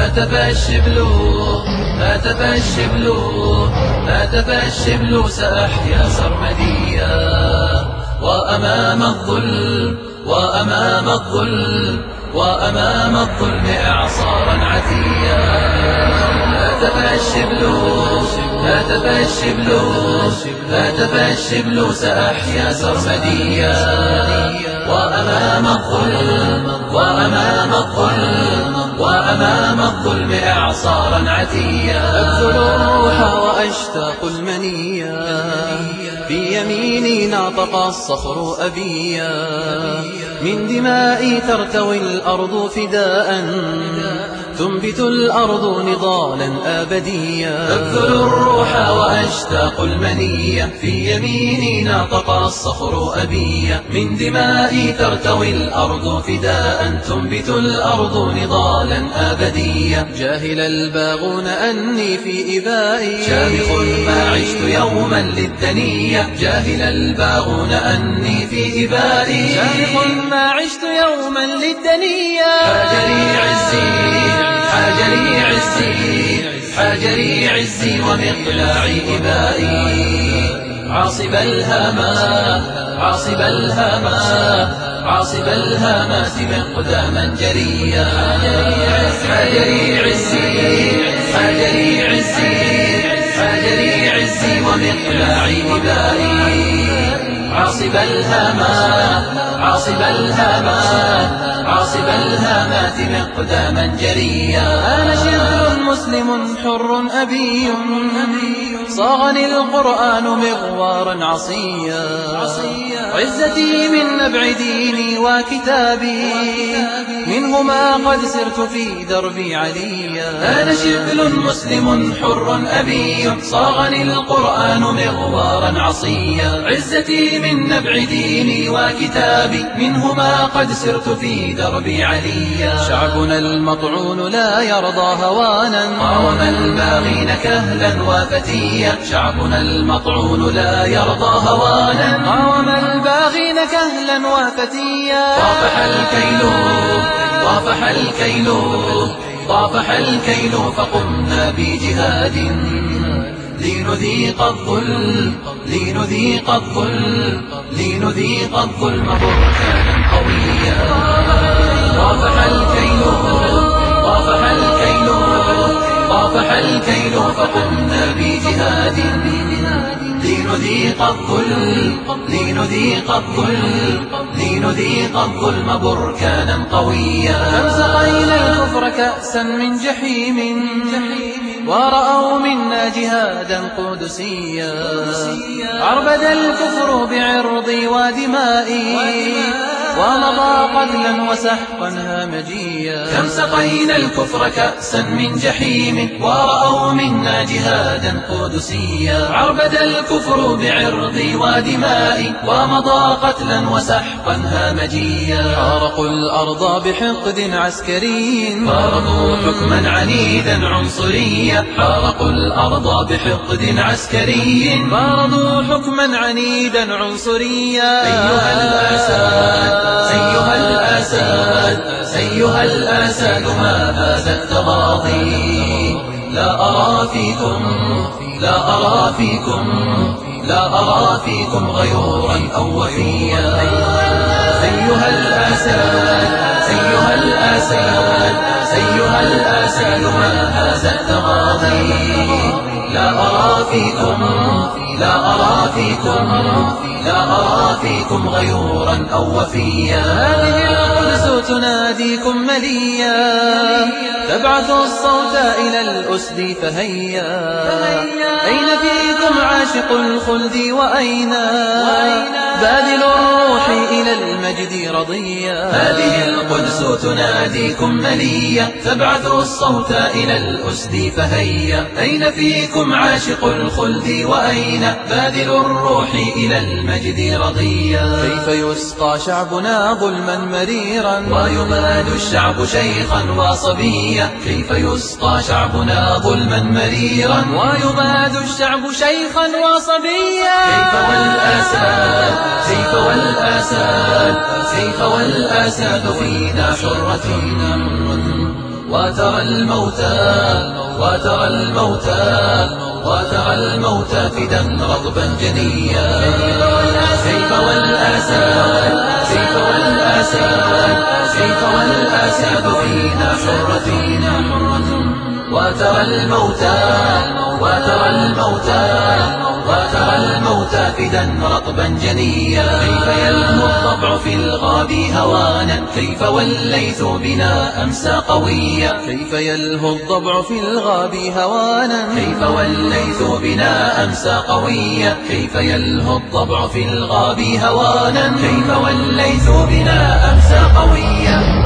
هاتف الشبل سأحيا سرمديا، وأمام الظلم إعصارا عتيا. هاتف الشبل سأحيا سرمديا، وأمام الظلم إعصارا عتيا. أبذل الروح وأشتاق المنيا، في يميني ناطق الصخر أبيا، من دمائي ترتوي الأرض فداء، تنبت الأرض نضالا أبديا. أبذل الروح وأشتاق المنية، في يميني ناطق الصخر أبيا، من دمائي ترتوي الأرض فداء، تنبت الأرض نضالا أبديا. جاهل الباغون أني في إبائي، شامخ ما عشت يوما للدنيا. جاهل الباغون أني في إبائي، شامخ ما عشت يوما للدنيا. حاجري عزي ومقلاعي إبائي، عاصب الهامات مقداما جريا. حاجري عزي ومقلاعي إبائي، عاصب الهامات مقداما جريا. أنا شبل مسلم حر أبي، صاغني القرآن مغوارا عصيا. عزتي من نبع ديني وكتابي، منهما قد سرت في دربي عليا. أنا شبل مسلم حر أبي، صاغني القرآن مغوارا عصيا. عزتي من نبع ديني وكتابي، منهما قد سرت في دربي عليا. شعبنا المطعون لا يرضى هوانا، قاوم الباغين كهلا وفتيا. شعبنا المطعون لا يرضى هوانا، قاوم الباغين كهلا وفتيا. طافح الكيل فقمنا بجهاد، لنذيق الظلم بركانا قويا. طافح الكيل فقمنا بجهاد، لنذيق الظلم بركانا قويا. كم سقينا الكفر كأسا من جحيم، ورأوا منا جهادا قدسيا. عربد الكفر بعرضي ودمائي، ومضى قتلا وسحقا هامجيا. كم سقينا الكفر كأسا من جحيم، ورأوا منا جهادا قدسيا. عربد الكفر بعرضي ودمائي، ومضى قتلا وسحقا هامجيا. حارقوا الأرض بحقد عسكري، فرضوا حكما عنيدا عنصريا. حارقوا الأرض بحقد عسكري، فرضوا حكما عنيدا عنصريا. أيها الآساد ما هذا التغاضي، لا أرى فيكم غيورا أو وفيا. أيها الآساد ما هذا التغاضي، لا أرى فيكم غيورا أو وفيا. هذه القدس تناديكم مليا، تبعث الصوت إلى الأسد فهيا. أين فيكم عاشق الخلد، وأين باذل الروح إلى المجد رضيا. هذه القدس تناديكم مليا، تبعث الصوت إلى الأسد فهيا. أين فيكم عاشق الخلد، وأين باذل الروح إلى المجد رضيا. كيف يسقى شعبنا ظلما مريرا، ويماد الشعب شيخا وصبيا. كيف يسقى شعبنا ظلما مريرا، ويماد الشعب شيخا وصبيا. كيف والآساد فينا حرة، وترى الموتى فدا رطبا جنيا. سيف والآساد فينا حرة. وترى الموتى فدا رطبا جنيا. كيف يلهو الضبع في الغاب هوانا، كيف والليث بنا أمسى قويا. كيف يلهو الضبع في الغاب هوانا، كيف والليث بنا أمسى قويا. كيف يلهو الضبع في الغاب هوانا، كيف والليث بنا أمسى قويا.